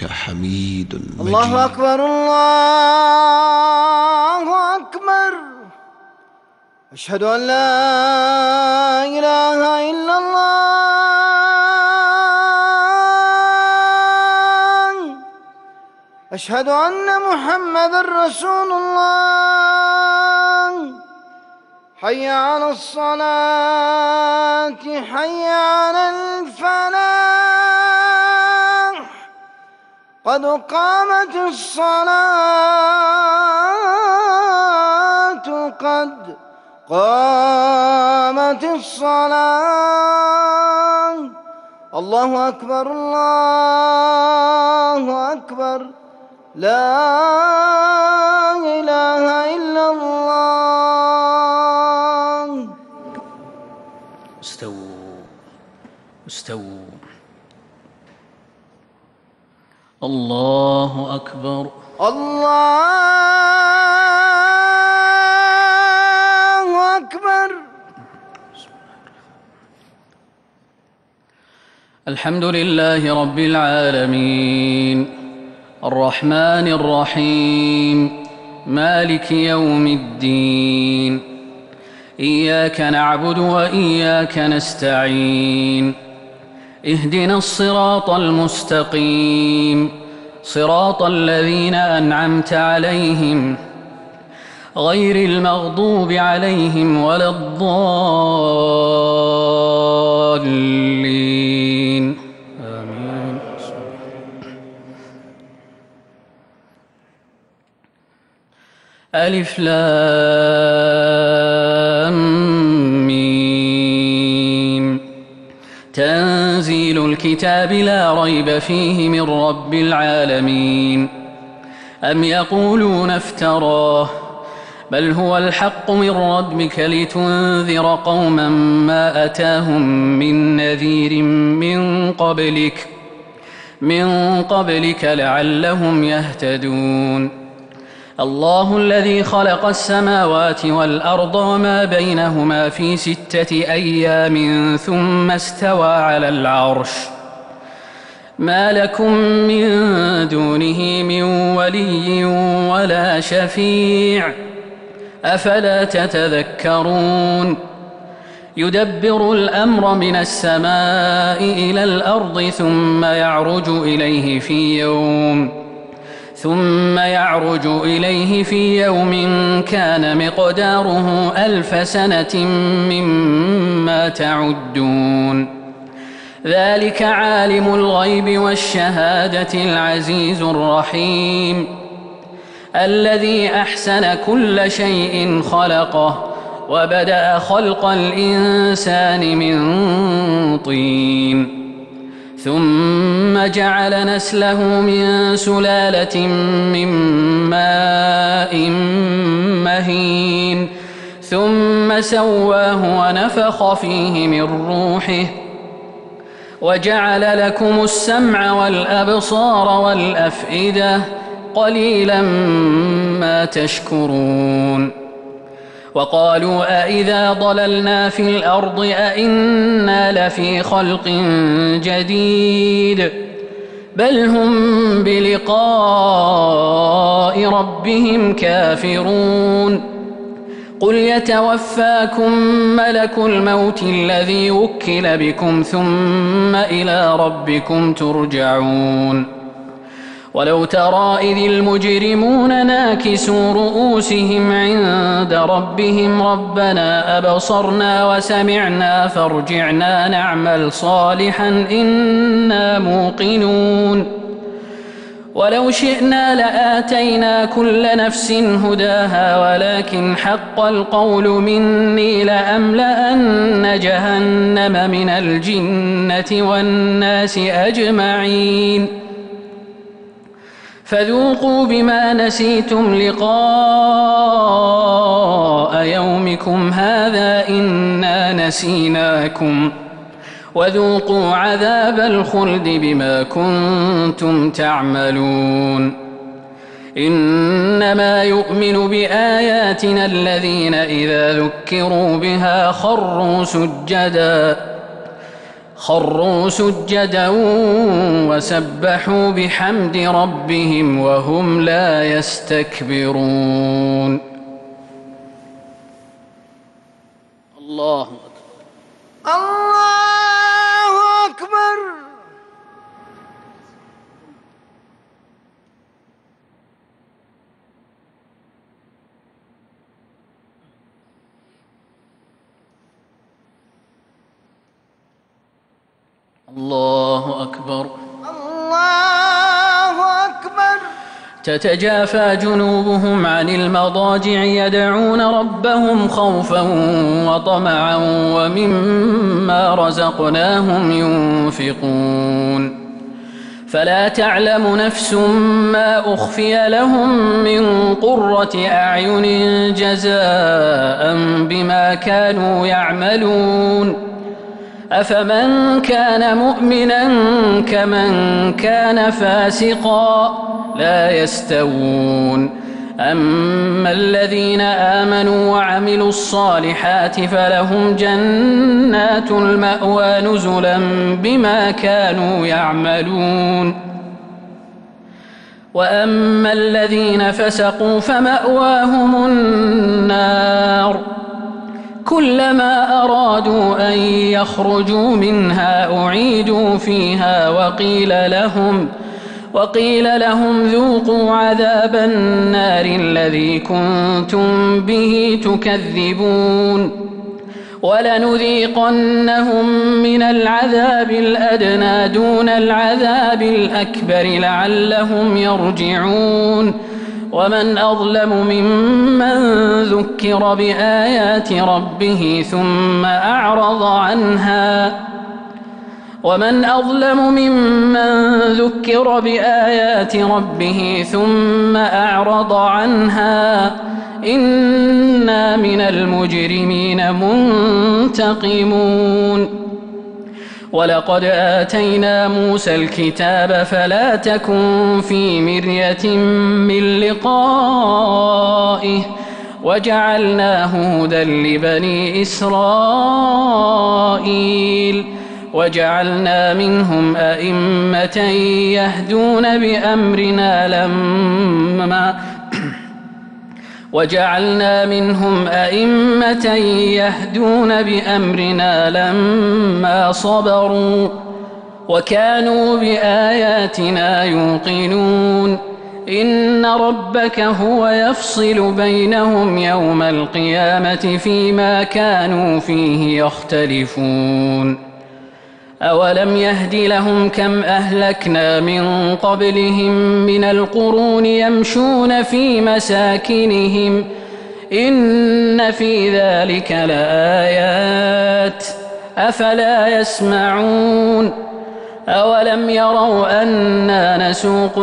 إنك حميد مجيد. الله أكبر الله أكبر. أشهد أن لا إله إلا الله. أشهد أن محمد رسول الله. حي على الصلاة حي على الفلاح. قد قامت الصلاة قد قامت الصلاة. الله أكبر الله أكبر. لا إله إلا الله. استووا. الله أكبر. الله أكبر. الحمد لله رب العالمين الرحمن الرحيم مالك يوم الدين. إياك نعبد وإياك نستعين. اهدنا الصراط المستقيم صراط الذين أنعمت عليهم غير المغضوب عليهم ولا الضالين آمين. ألف لام ميم. تنزيل الكتاب لا ريب فيه من رب العالمين. أم يقولون افتراه بل هو الحق من ربك لتنذر قوما ما أتاهم من نذير من قبلك لعلهم يهتدون. الله الذي خلق السماوات والأرض وما بينهما في 6 أيام ثم استوى على العرش. ما لكم من دونه من ولي ولا شفيع أفلا تتذكرون. يدبر الأمر من السماء إلى الأرض ثم يعرج إليه في يوم كان مقداره 1000 سنة مما تعدون. ذلك عالم الغيب والشهادة العزيز الرحيم الذي أحسن كل شيء خلقه وبدأ خلق الإنسان من طين ثم جعل نسله من سلالة من ماء مهين ثم سواه ونفخ فيه من روحه وجعل لكم السمع والأبصار والأفئدة قليلا ما تشكرون. وقالوا أئذا ضللنا في الأرض أئنا لفي خلق جديد بل هم بلقاء ربهم كافرون. قل يتوفاكم ملك الموت الذي وكل بكم ثم إلى ربكم ترجعون. ولو ترى إذ المجرمون ناكسوا رؤوسهم عند ربهم ربنا أبصرنا وسمعنا فارجعنا نعمل صالحا إنا موقنون. ولو شئنا لآتينا كل نفس هداها ولكن حق القول مني لأملأن جهنم من الجنة والناس أجمعين. فذوقوا بما نسيتم لقاء يومكم هذا إنا نسيناكم وذوقوا عذاب الخلد بما كنتم تعملون. إنما يؤمن بآياتنا الذين إذا ذكروا بها خروا سجدا وسبحوا بحمد ربهم وهم لا يستكبرون. الله أكبر. الله أكبر. الله أكبر. الله أكبر. تتجافى جنوبهم عن المضاجع يدعون ربهم خوفا وطمعا ومما رزقناهم ينفقون فلا تعلم نفس ما أخفي لهم من قرة أعين جزاء بما كانوا يعملون أفمن كان مؤمنا كمن كان فاسقا لا يستوون أما الذين آمنوا وعملوا الصالحات فلهم جنات المأوى نزلا بما كانوا يعملون وأما الذين فسقوا فمأواهم النار كلما أرادوا أن يخرجوا منها أعيدوا فيها وقيل لهم ذوقوا عذاب النار الذي كنتم به تكذبون ولنذيقنهم من العذاب الأدنى دون العذاب الأكبر لعلهم يرجعون ومن أظلم ممن ذكر بآيات ربه ثم أعرض عنها إنا من المجرمين منتقمون ولقد آتينا موسى الكتاب فلا تكن في مرية من لقائه وجعلناه هدى لبني إسرائيل وجعلنا منهم أئمة يهدون بأمرنا لما صبروا وكانوا بآياتنا يوقنون إن ربك هو يفصل بينهم يوم القيامة فيما كانوا فيه يختلفون أولم يهد لهم كم أهلكنا من قبلهم من القرون يمشون في مساكنهم إن في ذلك لآيات أفلا يسمعون أولم يروا أنا نسوق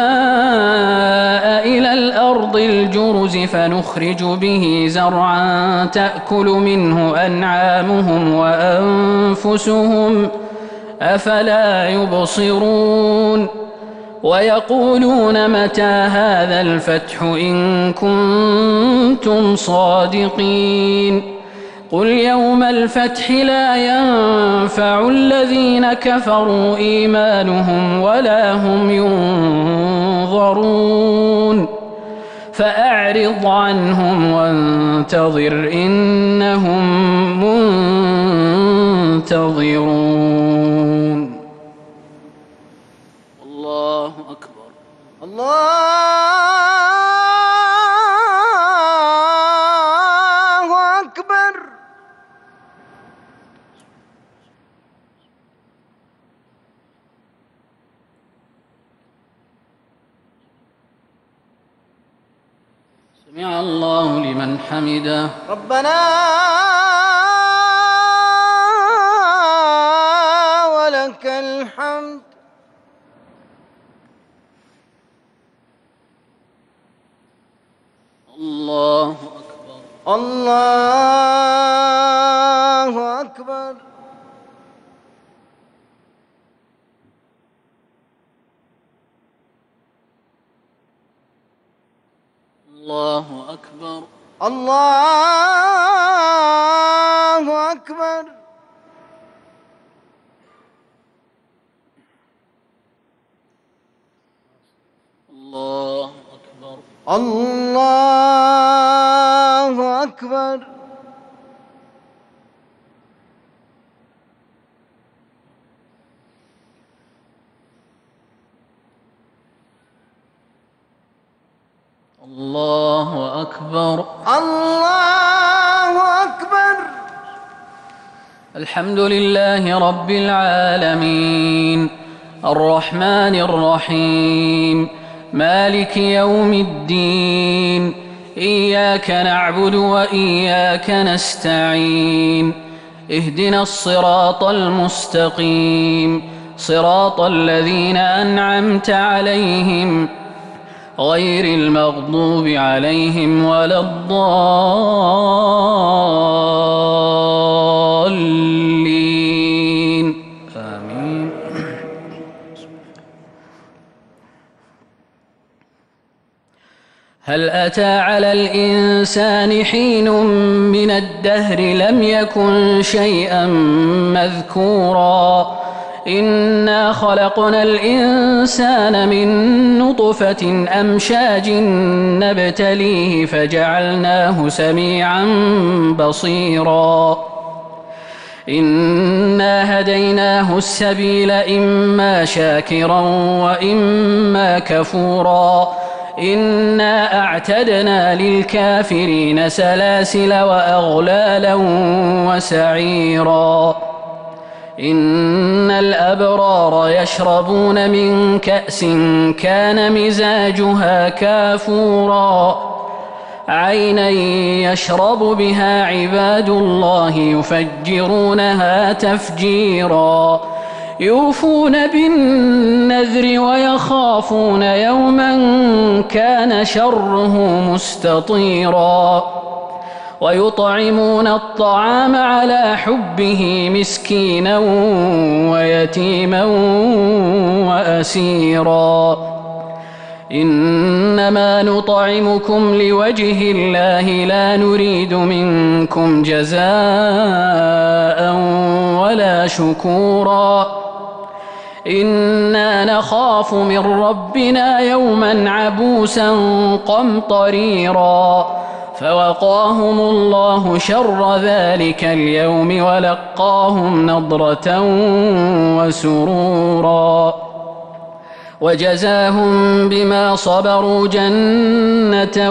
الماء إلى الأرض الجرز فنخرج به زرعا تأكل منه أنعامهم وأنفسهم أفلا يبصرون ويقولون متى هذا الفتح إن كنتم صادقين قل يوم الفتح لا ينفع الذين كفروا إيمانهم ولا هم ينظرون فأعرض عنهم وانتظر إنهم منتظرون. الله أكبر. الله أكبر. سمع الله لمن حمده. ربنا ولك الحمد. الله أكبر. الله أكبر. الله أكبر. الله أكبر. الله أكبر. الله أكبر. الله أكبر. الحمد لله رب العالمين الرحمن الرحيم مالك يوم الدين إياك نعبد وإياك نستعين اهدنا الصراط المستقيم صراط الذين أنعمت عليهم غير المغضوب عليهم ولا الضالين آمين. هل أتى على الإنسان حين من الدهر لم يكن شيئا مذكورا إنا خلقنا الإنسان من نطفة أمشاج نبتليه فجعلناه سميعا بصيرا إنا هديناه السبيل إما شاكرا وإما كفورا إنا أعتدنا للكافرين سلاسل وأغلالا وسعيرا إن الأبرار يشربون من كأس كان مزاجها كافورا عينا يشرب بها عباد الله يفجرونها تفجيرا يوفون بالنذر ويخافون يوما كان شره مستطيرا ويطعمون الطعام على حبه مسكينا ويتيما وأسيرا إنما نطعمكم لوجه الله لا نريد منكم جزاء ولا شكورا إنا نخاف من ربنا يوما عبوسا قمطريرا فوقاهم الله شر ذلك اليوم ولقاهم نضرة وسرورا وجزاهم بما صبروا جنة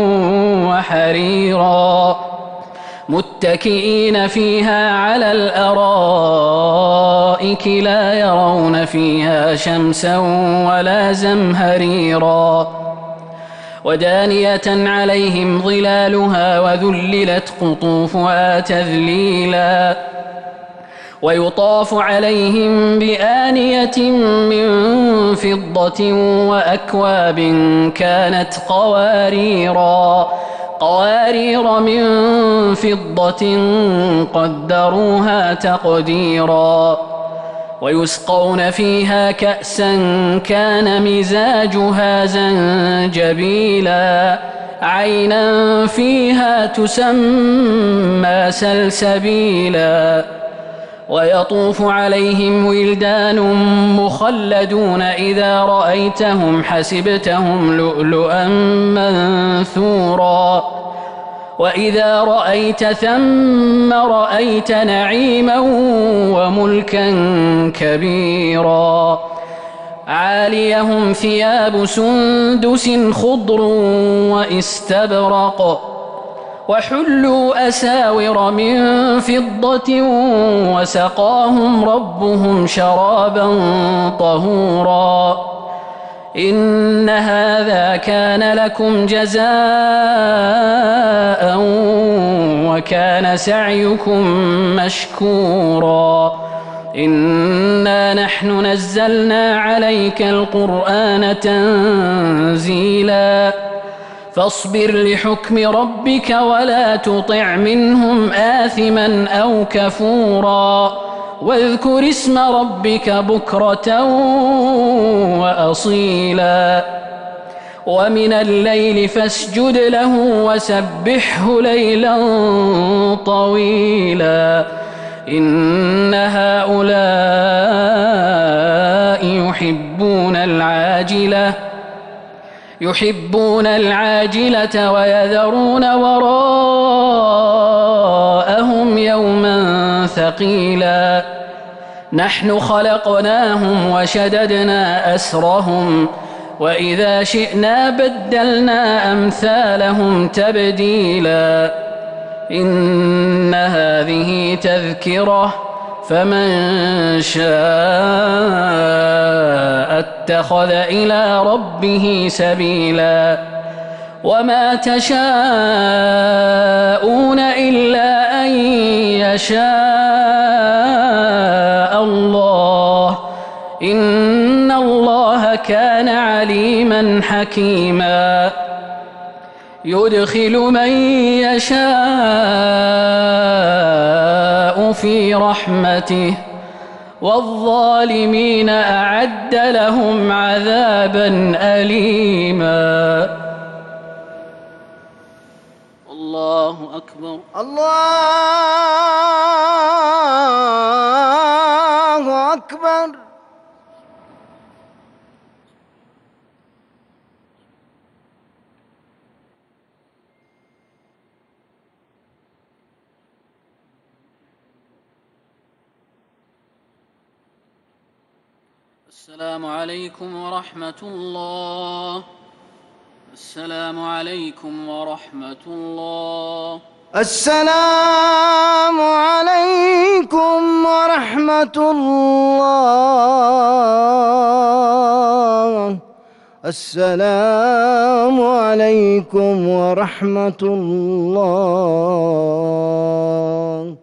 وحريرا متكئين فيها على الأرائك لا يرون فيها شمسا ولا زمهريرا ودانية عليهم ظلالها وذللت قطوفها تذليلا ويطاف عليهم بآنية من فضة وأكواب كانت قوارير من فضة قدروها تقديرا ويسقون فيها كأسا كان مزاجها زنجبيلا عينا فيها تسمى سلسبيلا ويطوف عليهم ولدان مخلدون إذا رأيتهم حسبتهم لؤلؤا منثورا وإذا رأيت ثم رأيت نعيما وملكا كبيرا عاليهم ثياب سندس خضر واستبرق وحلوا أساور من فضة وسقاهم ربهم شرابا طهورا إن هذا كان لكم جزاء وكان سعيكم مشكورا إنا نحن نزلنا عليك القرآن تنزيلا فاصبر لحكم ربك ولا تطع منهم آثما أو كفورا واذكر اسم ربك بكرة وأصيلا ومن الليل فاسجد له وسبحه ليلا طويلا إن هؤلاء يحبون العاجلة يحبون العاجلة ويذرون وراءهم يوما ثقيلا نحن خلقناهم وشددنا أسرهم وإذا شئنا بدلنا أمثالهم تبديلا إن هذه تذكرة فمن شاء اتخذ إلى ربه سبيلا وما تشاءون إلا أن يشاء الله إن الله كان عليما حكيما يدخل من يشاء في رحمته والظالمين أعد لهم عذابا أليما الله أكبر الله أكبر. السلام عليكم ورحمة الله. السلام عليكم ورحمة الله. السلام عليكم ورحمة الله. السلام عليكم ورحمة الله.